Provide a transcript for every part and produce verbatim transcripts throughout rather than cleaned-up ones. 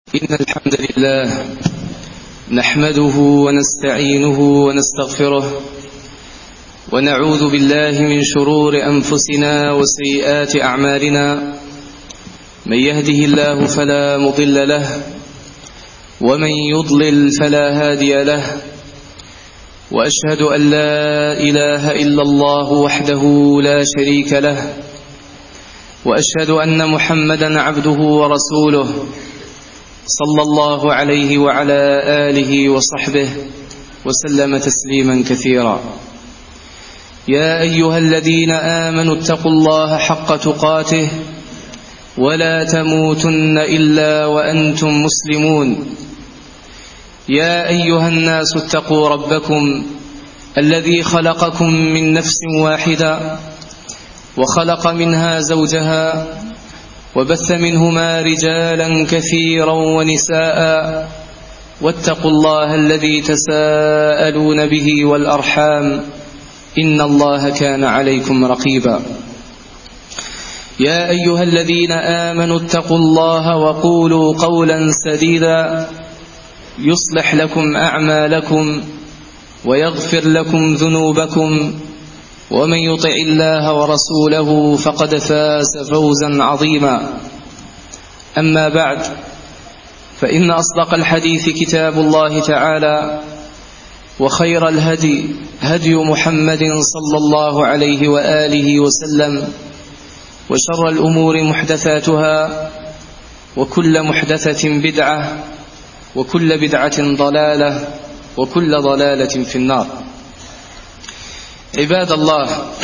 إن الحمد لله نحمده ونستعينه ونستغفره ونعوذ بالله من شرور أنفسنا وسيئات أعمالنا. من يهده الله فلا مضل له ومن يضلل فلا هادي له، وأشهد أن لا إله إلا الله وحده لا شريك له، وأشهد أن محمدا عبده ورسوله صلى الله عليه وعلى آله وصحبه وسلم تسليما كثيرا. يا أيها الذين آمنوا اتقوا الله حق تقاته ولا تموتن إلا وأنتم مسلمون. يا أيها الناس اتقوا ربكم الذي خلقكم من نفس واحدة وخلق منها زوجها وبث منهما رجالا كثيرا ونساء، واتقوا الله الذي تساءلون به والأرحام إن الله كان عليكم رقيبا. يا أيها الذين آمنوا اتقوا الله وقولوا قولا سديدا يصلح لكم أعمالكم ويغفر لكم ذنوبكم، ومن يطع الله ورسوله فقد فاز فوزا عظيما. أما بعد، فإن أصدق الحديث كتاب الله تعالى، وخير الهدي هدي محمد صلى الله عليه وآله وسلم، وشر الأمور محدثاتها، وكل محدثة بدعة، وكل بدعة ضلالة، وكل ضلالة في النار. عباد الله،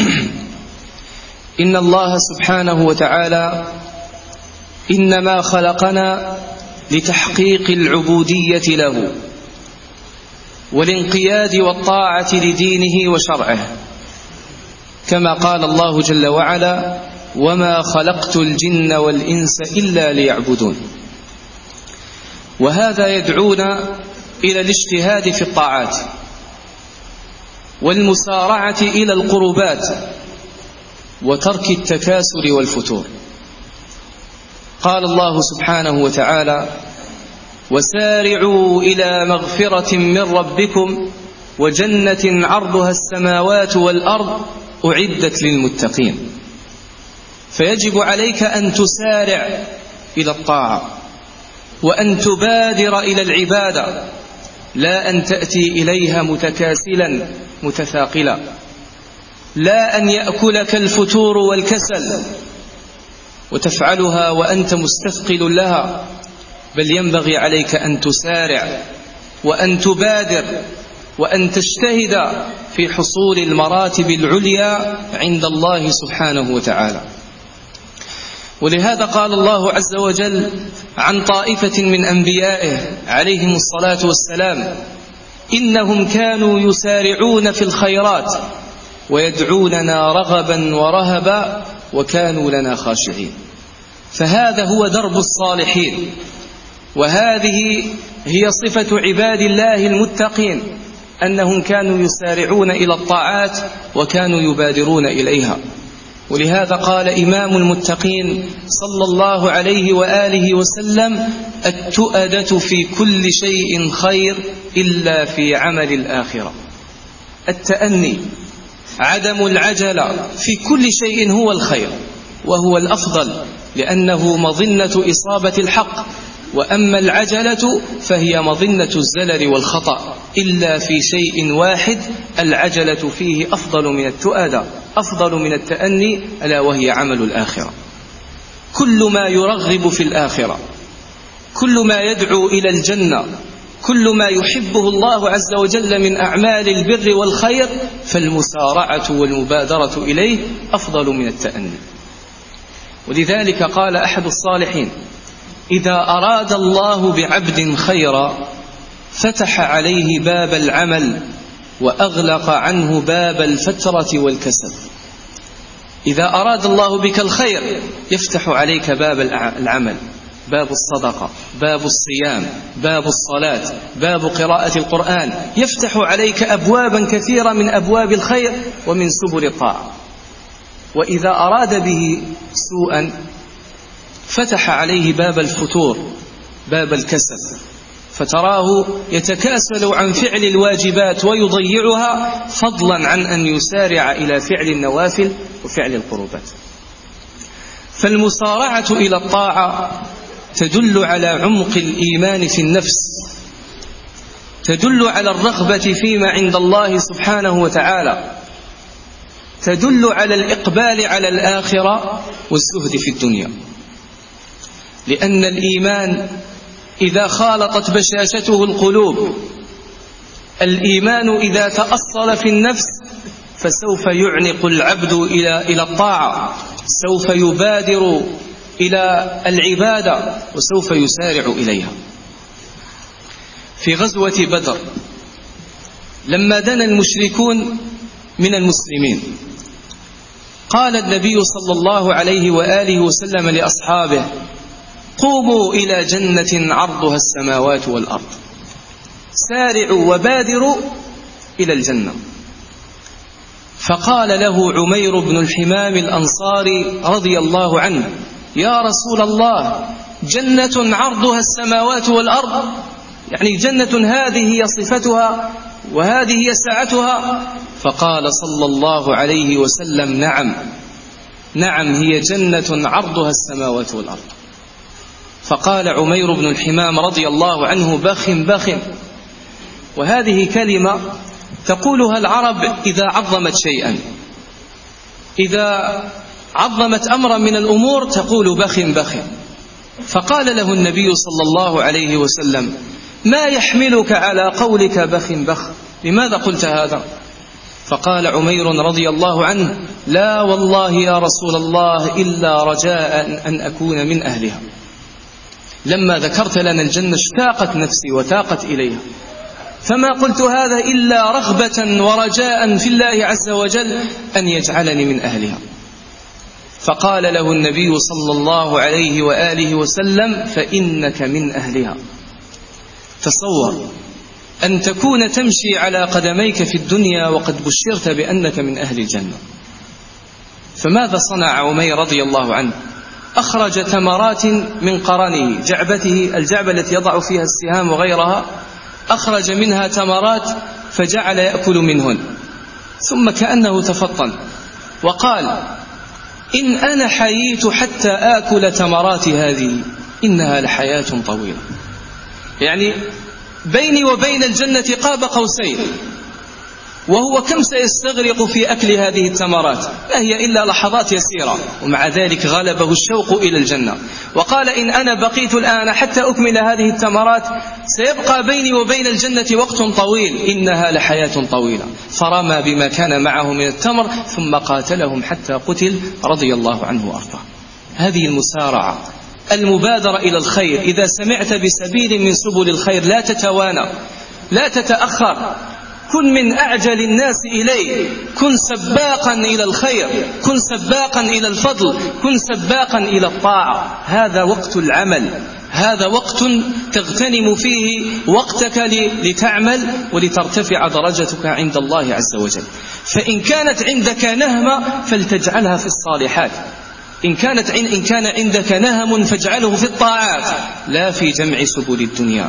إن الله سبحانه وتعالى إنما خلقنا لتحقيق العبودية له والانقياد والطاعة لدينه وشرعه، كما قال الله جل وعلا: وما خلقت الجن والإنس إلا ليعبدون. وهذا يدعونا إلى الاجتهاد في الطاعات والمسارعة إلى القربات وترك التكاسل والفتور. قال الله سبحانه وتعالى: وسارعوا إلى مغفرة من ربكم وجنة عرضها السماوات والأرض أعدت للمتقين. فيجب عليك أن تسارع إلى الطاعة وأن تبادر إلى العبادة، لا أن تأتي إليها متكاسلا متثاقلا، لا أن يأكلك الفتور والكسل وتفعلها وأنت مستثقل لها، بل ينبغي عليك أن تسارع وأن تبادر وأن تجتهد في حصول المراتب العليا عند الله سبحانه وتعالى. ولهذا قال الله عز وجل عن طائفة من أنبيائه عليهم الصلاة والسلام: إنهم كانوا يسارعون في الخيرات ويدعوننا رغبا ورهبا وكانوا لنا خاشعين. فهذا هو درب الصالحين، وهذه هي صفة عباد الله المتقين، أنهم كانوا يسارعون إلى الطاعات وكانوا يبادرون إليها. ولهذا قال إمام المتقين صلى الله عليه وآله وسلم: التؤدة في كل شيء خير إلا في عمل الآخرة. التأني، عدم العجلة في كل شيء هو الخير وهو الأفضل، لأنه مظنة إصابة الحق، وأما العجلة فهي مظنة الزلل والخطأ، إلا في شيء واحد العجلة فيه أفضل من التؤدة، أفضل من التأني، ألا وهي عمل الآخرة. كل ما يرغب في الآخرة، كل ما يدعو إلى الجنة، كل ما يحبه الله عز وجل من أعمال البر والخير، فالمسارعة والمبادرة إليه أفضل من التأني. ولذلك قال أحد الصالحين: إذا أراد الله بعبد خيرا فتح عليه باب العمل وأغلق عنه باب الفترة والكسل. إذا أراد الله بك الخير يفتح عليك باب العمل، باب الصدقة، باب الصيام، باب الصلاة، باب قراءة القرآن، يفتح عليك أبوابا كثيرة من أبواب الخير ومن سبل الطاعة. وإذا أراد به سوءا فتح عليه باب الفتور باب الكسل، فتراه يتكاسل عن فعل الواجبات ويضيعها، فضلا عن أن يسارع إلى فعل النوافل وفعل القربات. فالمسارعة إلى الطاعة تدل على عمق الإيمان في النفس، تدل على الرغبة فيما عند الله سبحانه وتعالى، تدل على الإقبال على الآخرة والزهد في الدنيا. لأن الإيمان إذا خالطت بشاشته القلوب، الإيمان إذا تأصل في النفس فسوف يعنق العبد إلى إلى الطاعة، سوف يبادر إلى العبادة وسوف يسارع إليها. في غزوة بدر لما دنا المشركون من المسلمين، قال النبي صلى الله عليه وآله وسلم لأصحابه: قوموا إلى جنة عرضها السماوات والأرض، سارعوا وبادروا إلى الجنة. فقال له عمير بن الحمام الأنصاري رضي الله عنه: يا رسول الله، جنة عرضها السماوات والأرض، يعني جنة هذه هي صفتها وهذه هي ساعتها؟ فقال صلى الله عليه وسلم: نعم نعم، هي جنة عرضها السماوات والأرض. فقال عمير بن الحمام رضي الله عنه: بخ بخ. وهذه كلمة تقولها العرب إذا عظمت شيئا، إذا عظمت أمرا من الأمور تقول بخ بخ. فقال له النبي صلى الله عليه وسلم: ما يحملك على قولك بخ بخ؟ لماذا قلت هذا؟ فقال عمير رضي الله عنه: لا والله يا رسول الله، إلا رجاء أن أكون من أهلها. لما ذكرت لنا الجنة اشتاقت نفسي وتاقت إليها، فما قلت هذا إلا رغبة ورجاء في الله عز وجل أن يجعلني من أهلها. فقال له النبي صلى الله عليه وآله وسلم: فإنك من أهلها. تصور أن تكون تمشي على قدميك في الدنيا وقد بشرت بأنك من أهل الجنة. فماذا صنع عمير رضي الله عنه؟ أخرج تمرات من قرنه، جعبته، الجعبة التي يضع فيها السهام وغيرها، أخرج منها تمرات فجعل يأكل منهن، ثم كأنه تفطن وقال: إن أنا حييت حتى آكل تمرات هذه إنها لحياة طويلة. يعني بيني وبين الجنة قاب قوسين، وهو كم سيستغرق في أكل هذه التمرات؟ لا هي إلا لحظات يسيرة، ومع ذلك غلبه الشوق إلى الجنة. وقال: إن أنا بقيت الآن حتى أكمل هذه التمرات سيبقى بيني وبين الجنة وقت طويل، إنها لحياة طويلة. فرمى بما كان معه من التمر ثم قاتلهم حتى قتل رضي الله عنه وأرضاه. هذه المسارعة، المبادرة إلى الخير. إذا سمعت بسبيل من سبل الخير لا تتوانى، لا تتأخر، كن من أعجل الناس إليه، كن سباقا إلى الخير، كن سباقا إلى الفضل، كن سباقا إلى الطاعة. هذا وقت العمل، هذا وقت تغتنم فيه وقتك لتعمل ولترتفع درجتك عند الله عز وجل. فإن كانت عندك نهمة فلتجعلها في الصالحات، إن كانت إن كان عندك نهم فاجعله في الطاعات لا في جمع سبل الدنيا.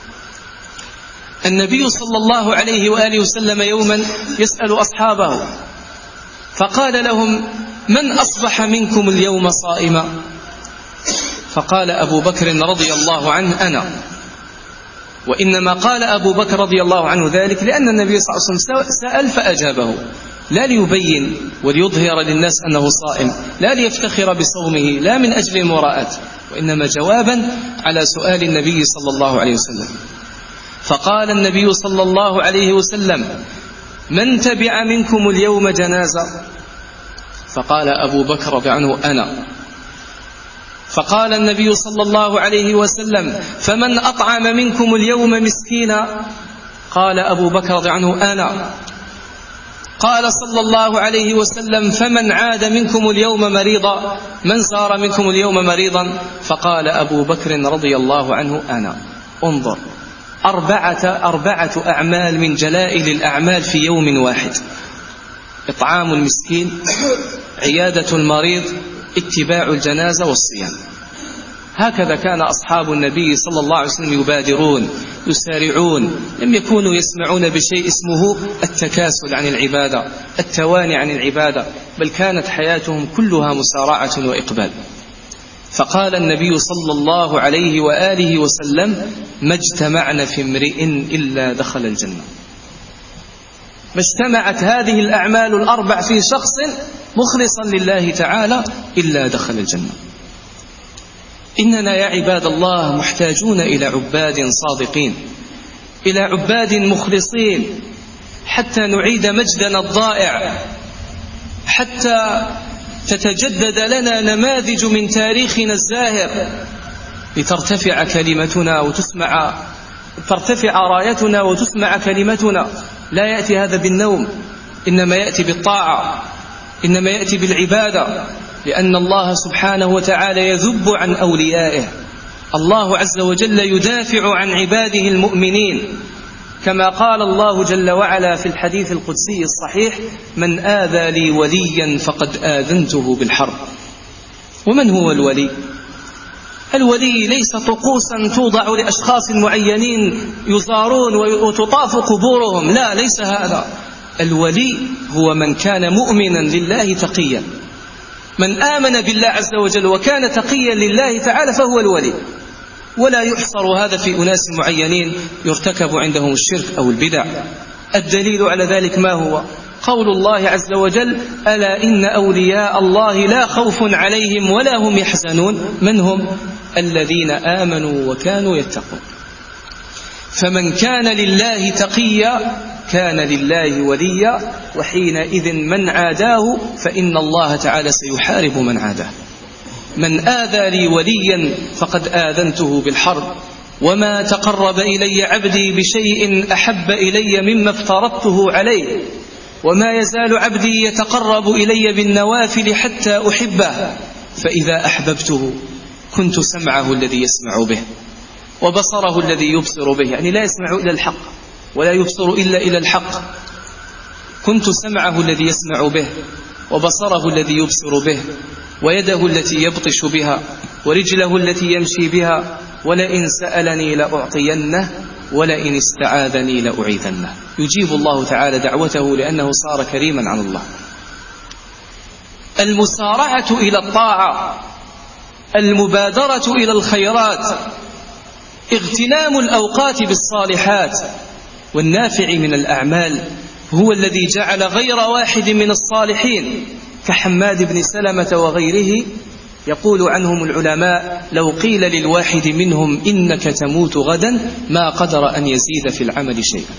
النبي صلى الله عليه وآله وسلم يوما يسأل أصحابه فقال لهم: من أصبح منكم اليوم صائما؟ فقال أبو بكر رضي الله عنه: أنا. وإنما قال أبو بكر رضي الله عنه ذلك لأن النبي صلى الله عليه وسلم سأل فأجابه، لا ليبين وليظهر للناس أنه صائم، لا ليفتخر بصومه، لا من أجل المراءة، وإنما جوابا على سؤال النبي صلى الله عليه وسلم. فقال النبي صلى الله عليه وسلم: من تبع منكم اليوم جنازة؟ فقال أبو بكر رضي عنه: أنا. فقال النبي صلى الله عليه وسلم: فمن أطعم منكم اليوم مسكينا؟ قال أبو بكر رضي عنه: أنا. قال صلى الله عليه وسلم: فمن عاد منكم اليوم مريضا؟ من زار منكم اليوم مريضا؟ فقال أبو بكر رضي الله عنه: أنا. انظر، أربعة, أربعة أعمال من جلائل الأعمال في يوم واحد: إطعام المسكين، عيادة المريض، اتباع الجنازة، والصيام. هكذا كان أصحاب النبي صلى الله عليه وسلم يبادرون يسارعون، لم يكونوا يسمعون بشيء اسمه التكاسل عن العبادة، التواني عن العبادة، بل كانت حياتهم كلها مسارعة وإقبال. فقال النبي صلى الله عليه وآله وسلم: ما اجتمعن في امرئ إلا دخل الجنة. ما اجتمعت هذه الأعمال الأربع في شخص مخلصا لله تعالى إلا دخل الجنة. إننا يا عباد الله محتاجون إلى عباد صادقين، إلى عباد مخلصين، حتى نعيد مجدنا الضائع، حتى تتجدد لنا نماذج من تاريخنا الزاهر، لترتفع كلمتنا وتسمع ترتفع رايتنا وتسمع كلمتنا. لا يأتي هذا بالنوم، إنما يأتي بالطاعة، إنما يأتي بالعبادة، لأن الله سبحانه وتعالى يذب عن أوليائه. الله عز وجل يدافع عن عباده المؤمنين، كما قال الله جل وعلا في الحديث القدسي الصحيح: من آذى لي وليا فقد آذنته بالحرب. ومن هو الولي؟ الولي ليس طقوسا توضع لأشخاص معينين يزارون وتطاف قبورهم، لا، ليس هذا. الولي هو من كان مؤمنا لله تقيا، من آمن بالله عز وجل وكان تقيا لله تعالى فهو الولي. ولا يحصر هذا في أناس معينين يرتكب عندهم الشرك أو البدع. الدليل على ذلك ما هو؟ قول الله عز وجل: ألا إن أولياء الله لا خوف عليهم ولا هم يحزنون. من هم؟ الذين آمنوا وكانوا يتقون. فمن كان لله تقيا كان لله وليا، وحينئذ من عاداه فإن الله تعالى سيحارب من عاداه. من آذى لي وليا فقد آذنته بالحرب، وما تقرب إلي عبدي بشيء أحب إلي مما افترضته عليه، وما يزال عبدي يتقرب إلي بالنوافل حتى أحبه، فإذا أحببته كنت سمعه الذي يسمع به وبصره الذي يبصر به، يعني لا يسمع إلى الحق ولا يبصر إلا إلى الحق. كنت سمعه الذي يسمع به وبصره الذي يبصر به، ويده التي يبطش بها، ورجله التي يمشي بها، ولئن سألني لأعطينه ولئن استعاذني لأعيذنه. يجيب الله تعالى دعوته لأنه صار كريما على الله. المسارعة إلى الطاعة، المبادرة إلى الخيرات، اغتنام الأوقات بالصالحات والنافع من الأعمال، هو الذي جعل غير واحد من الصالحين كحماد بن سلمة وغيره يقول عنهم العلماء: لو قيل للواحد منهم إنك تموت غدا ما قدر أن يزيد في العمل شيئا.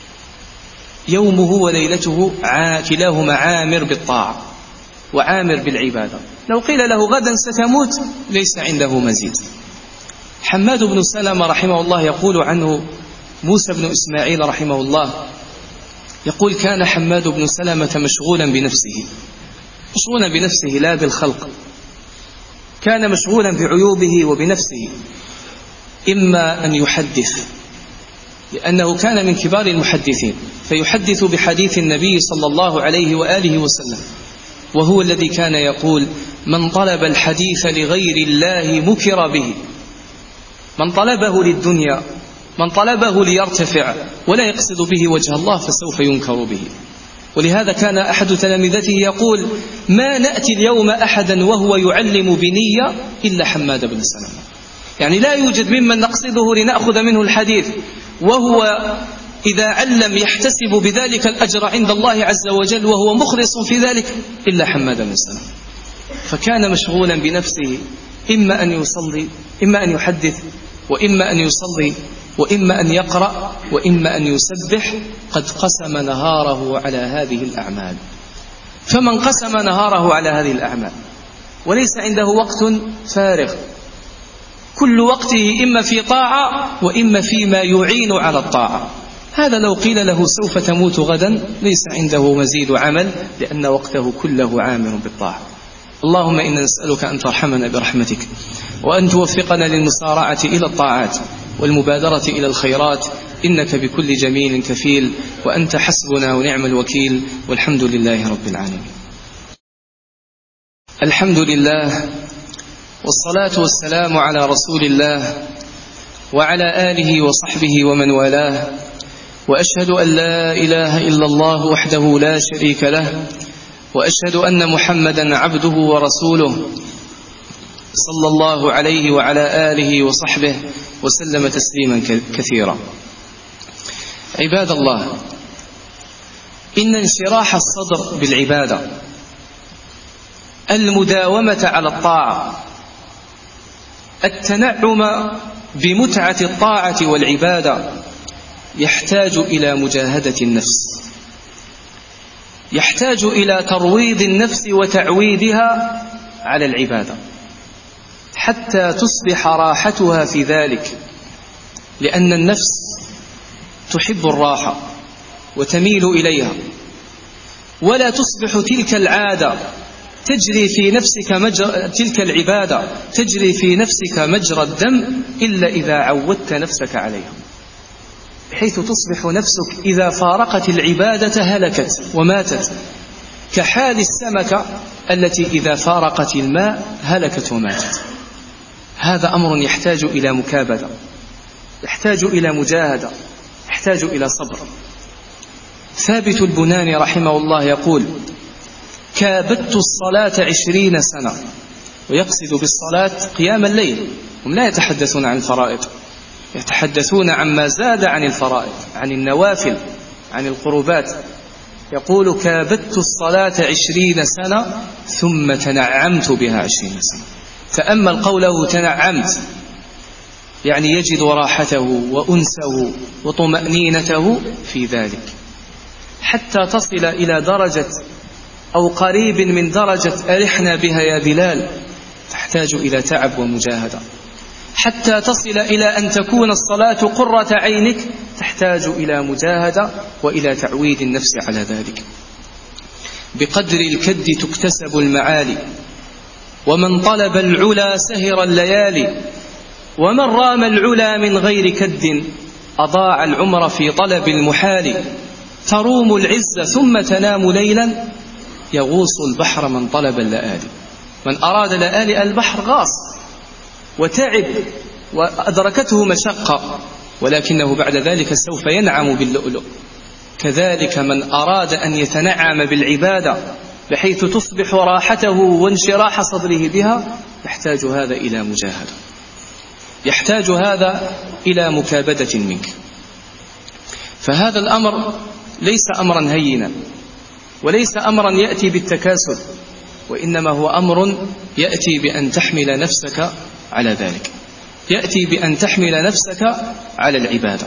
يومه وليلته كلاهما عامر بالطاعة وعامر بالعبادة. لو قيل له غدا ستموت ليس عنده مزيد. حماد بن سلمة رحمه الله يقول عنه موسى بن إسماعيل رحمه الله، يقول: كان حماد بن سلمة مشغولا بنفسه، مشغولا بنفسه لا بالخلق، كان مشغولا بعيوبه وبنفسه. إما أن يحدث، لأنه كان من كبار المحدثين، فيحدث بحديث النبي صلى الله عليه وآله وسلم، وهو الذي كان يقول: من طلب الحديث لغير الله مكر به. من طلبه للدنيا، من طلبه ليرتفع ولا يقصد به وجه الله فسوف ينكر به. ولهذا كان أحد تلامذته يقول: ما نأتي اليوم أحدا وهو يعلم بنية إلا حماد بن سلمة. يعني لا يوجد ممن نقصده لنأخذ منه الحديث وهو إذا علم يحتسب بذلك الأجر عند الله عز وجل وهو مخلص في ذلك إلا حماد بن سلمة. فكان مشغولا بنفسه، إما أن يصلي، إما أن يحدث، وإما أن يصلي، وإما أن يقرأ، وإما أن يسبح. قد قسم نهاره على هذه الأعمال. فمن قسم نهاره على هذه الأعمال وليس عنده وقت فارغ، كل وقته إما في طاعة وإما فيما يعين على الطاعة، هذا لو قيل له سوف تموت غدا ليس عنده مزيد عمل، لأن وقته كله عامر بالطاعة. اللهم إنا نسألك أن ترحمنا برحمتك، وأن توفقنا للمسارعة إلى الطاعات والمبادرة إلى الخيرات، إنك بكل جميل كفيل، وأنت حسبنا ونعم الوكيل، والحمد لله رب العالمين. الحمد لله والصلاة والسلام على رسول الله وعلى آله وصحبه ومن والاه، وأشهد أن لا إله إلا الله وحده لا شريك له، وأشهد أن محمدا عبده ورسوله صلى الله عليه وعلى آله وصحبه وسلم تسليما كثيرا. عباد الله، إن انشراح الصدر بالعبادة، المداومة على الطاعة، التنعم بمتعة الطاعة والعبادة يحتاج إلى مجاهدة النفس، يحتاج إلى ترويض النفس وتعويدها على العبادة حتى تصبح راحتها في ذلك، لأن النفس تحب الراحة وتميل إليها، ولا تصبح تلك العادة تجري في نفسك مجرى تلك العبادة تجري في نفسك مجرى الدم إلا إذا عودت نفسك عليها، بحيث تصبح نفسك إذا فارقت العبادة هلكت وماتت، كحال السمكة التي إذا فارقت الماء هلكت وماتت. هذا أمر يحتاج إلى مكابدة، يحتاج إلى مجاهدة، يحتاج إلى صبر. ثابت البناني رحمه الله يقول: كابدت الصلاة عشرين سنة، ويقصد بالصلاة قيام الليل، هم لا يتحدثون عن الفرائض، يتحدثون عما زاد عن الفرائض، عن النوافل، عن القربات. يقول: كابدت الصلاة عشرين سنة ثم تنعمت بها عشرين سنة. تأمل قوله تنعمت، يعني يجد راحته وأنسه وطمأنينته في ذلك، حتى تصل إلى درجة أو قريب من درجة أرحنا بها يا بلال، تحتاج إلى تعب ومجاهدة. حتى تصل إلى أن تكون الصلاة قرة عينك، تحتاج إلى مجاهدة وإلى تعويد النفس على ذلك. بقدر الكد تكتسب المعالي، ومن طلب العلا سهر الليالي، ومن رام العلا من غير كد أضاع العمر في طلب المحال. تروم العز ثم تنام ليلا، يغوص البحر من طلب اللآلي. من أراد لآلئ البحر غاص وتعب وأدركته مشقة، ولكنه بعد ذلك سوف ينعم باللؤلؤ. كذلك من أراد أن يتنعم بالعبادة بحيث تصبح راحته وانشراح صدره بها، يحتاج هذا إلى مجاهدة، يحتاج هذا إلى مكابدة منك. فهذا الأمر ليس أمرا هينا، وليس أمرا يأتي بالتكاسل، وإنما هو أمر يأتي بأن تحمل نفسك على ذلك، يأتي بأن تحمل نفسك على العبادة.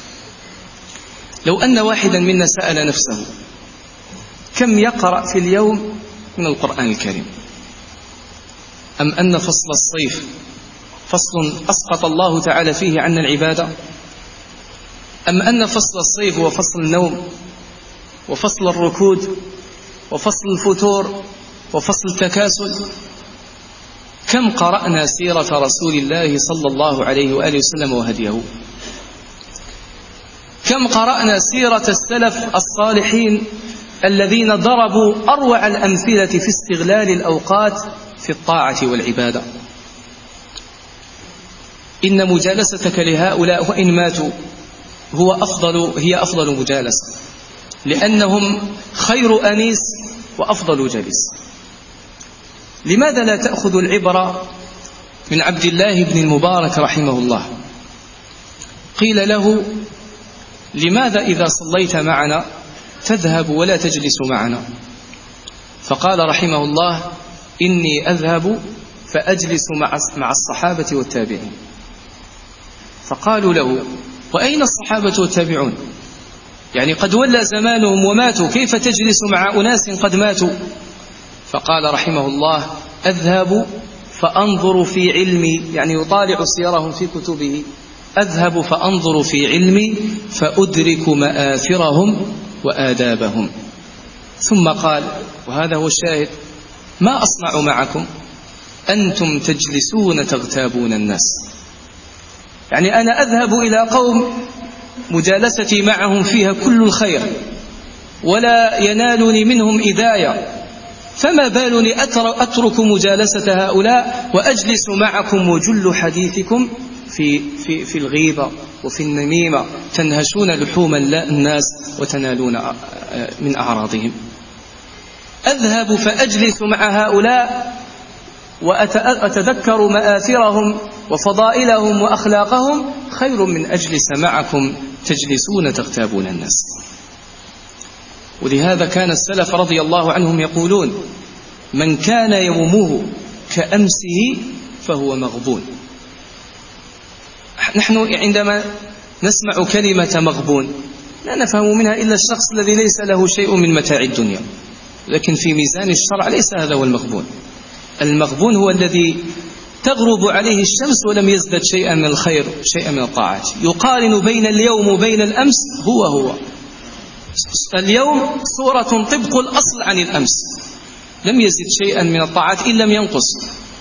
لو أن واحدا منا سأل نفسه كم يقرأ في اليوم من القرآن الكريم، أم أن فصل الصيف فصل أسقط الله تعالى فيه عنا العبادة، أم أن فصل الصيف هو فصل النوم وفصل الركود وفصل الفتور وفصل التكاسل. كم قرأنا سيرة رسول الله صلى الله عليه وآله وسلم وهديه؟ كم قرأنا سيرة السلف الصالحين الذين ضربوا أروع الأمثلة في استغلال الأوقات في الطاعة والعبادة؟ إن مجالستك لهؤلاء وإن ماتوا هو أفضل هي أفضل مجالسة، لأنهم خير أنيس وأفضل جليس. لماذا لا تأخذ العبرة من عبد الله بن المبارك رحمه الله؟ قيل له: لماذا إذا صليت معنا تذهب ولا تجلس معنا؟ فقال رحمه الله: إني أذهب فأجلس مع الصحابة والتابعين. فقالوا له: وأين الصحابة والتابعون؟ يعني قد ولى زمانهم وماتوا، كيف تجلس مع أناس قد ماتوا؟ فقال رحمه الله: أذهب فأنظر في علمي، يعني يطالع سيرهم في كتبه، أذهب فأنظر في علمي فأدرك مآثرهم وآدابهم. ثم قال، وهذا هو الشاهد: ما أصنع معكم؟ أنتم تجلسون تغتابون الناس. يعني أنا أذهب إلى قوم مجالستي معهم فيها كل الخير، ولا ينالني منهم إذاية، فما بالني أترك مجالسة هؤلاء وأجلس معكم وجل حديثكم في, في, في الغيبة وفي النميمة، تنهشون لحوم الناس وتنالون من أعراضهم. أذهب فأجلس مع هؤلاء وأتذكر مآثرهم وفضائلهم وأخلاقهم خير من أجلس معكم تجلسون تغتابون الناس. ولهذا كان السلف رضي الله عنهم يقولون: من كان يومه كأمسه فهو مغبون. نحن عندما نسمع كلمة مغبون لا نفهم منها إلا الشخص الذي ليس له شيء من متاع الدنيا، لكن في ميزان الشرع ليس هذا هو المغبون. المغبون هو الذي تغرب عليه الشمس ولم يزدد شيئا من الخير، شيئا من الطاعات، يقارن بين اليوم وبين الأمس هو هو. اليوم صورة طبق الأصل عن الأمس، لم يزد شيئا من الطاعات إن لم ينقص،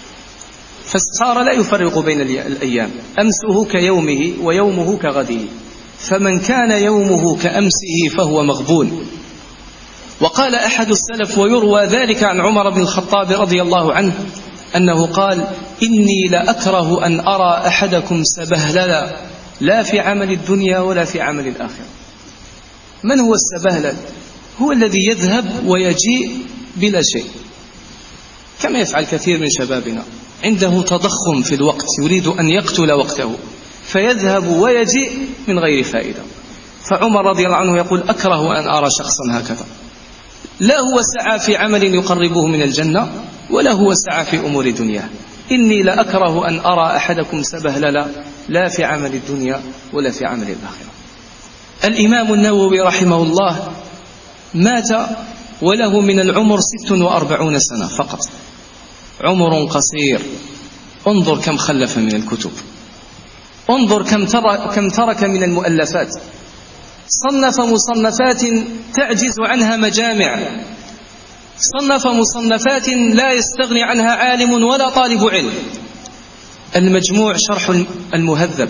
فالصار لا يفرق بين الأيام، أمسه كيومه ويومه كغده. فمن كان يومه كأمسه فهو مغبون. وقال أحد السلف، ويروى ذلك عن عمر بن الخطاب رضي الله عنه، أنه قال: إني لأكره أن أرى أحدكم سبهللا لا في عمل الدنيا ولا في عمل الآخرة. من هو السبهلل؟ هو الذي يذهب ويجيء بلا شيء، كما يفعل كثير من شبابنا، عنده تضخم في الوقت، يريد أن يقتل وقته فيذهب ويجيء من غير فائدة. فعمر رضي الله عنه يقول: أكره أن أرى شخصا هكذا، لا هو سعى في عمل يقربه من الجنة ولا هو سعى في أمور دنياه. إني لأكره أن أرى أحدكم سبهللا لا في عمل الدنيا ولا في عمل الآخرة. الإمام النووي رحمه الله مات وله من العمر ست وأربعون سنة فقط، عمر قصير. انظر كم خلف من الكتب، انظر كم ترك, كم ترك من المؤلفات. صنف مصنفات تعجز عنها مجامع، صنف مصنفات لا يستغني عنها عالم ولا طالب علم. المجموع شرح المهذب،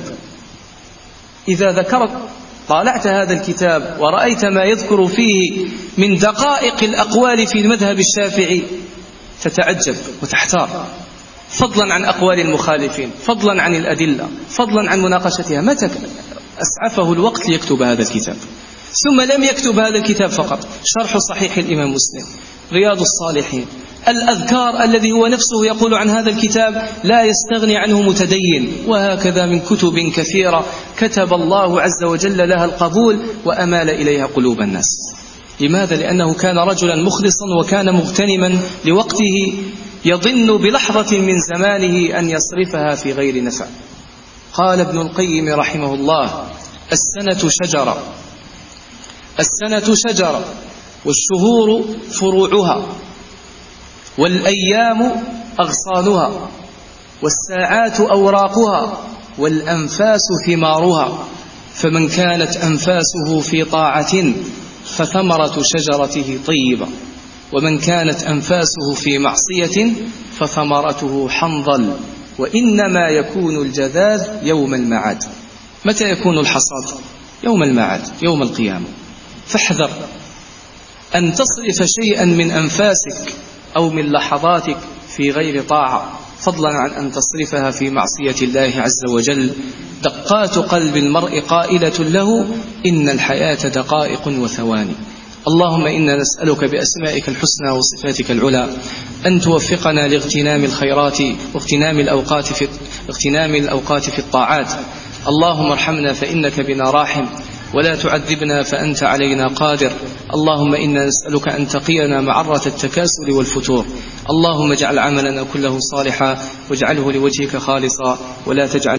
إذا ذكرت طالعت هذا الكتاب ورأيت ما يذكر فيه من دقائق الأقوال في المذهب الشافعي تتعجب وتحتار، فضلا عن أقوال المخالفين، فضلا عن الأدلة، فضلا عن مناقشتها. متى أسعفه الوقت ليكتب هذا الكتاب؟ ثم لم يكتب هذا الكتاب فقط، شرح صحيح الإمام مسلم، رياض الصالحين، الأذكار الذي هو نفسه يقول عن هذا الكتاب لا يستغني عنه متدين، وهكذا من كتب كثيرة كتب الله عز وجل لها القبول وأمال إليها قلوب الناس. لماذا؟ لأنه كان رجلا مخلصا وكان مغتنما لوقته، يظن بلحظة من زمانه أن يصرفها في غير نفع. قال ابن القيم رحمه الله: السنة شجرة، السنة شجرة والشهور فروعها، والأيام أغصانها، والساعات أوراقها، والأنفاس ثمارها. فمن كانت أنفاسه في طاعة فثمرة شجرته طيبة، ومن كانت أنفاسه في معصية فثمرته حنظل. وإنما يكون الجذاذ يوم المعاد. متى يكون الحصاد؟ يوم المعاد، يوم القيامة. فاحذر أن تصرف شيئا من أنفاسك أو من لحظاتك في غير طاعة، فضلا عن أن تصرفها في معصية الله عز وجل. دقات قلب المرء قائلة له: إن الحياة دقائق وثواني. اللهم إنا نسألك بأسمائك الحسنى وصفاتك العلى أن توفقنا لاغتنام الخيرات واغتنام الأوقات في, اغتنام الأوقات في الطاعات. اللهم ارحمنا فإنك بنا راحم، ولا تعذبنا فأنت علينا قادر. اللهم إنا نسألك أن تقينا معرة التكاسل والفتور. اللهم اجعل عملنا كله صالحا واجعله لوجهك خالصا، ولا تجعل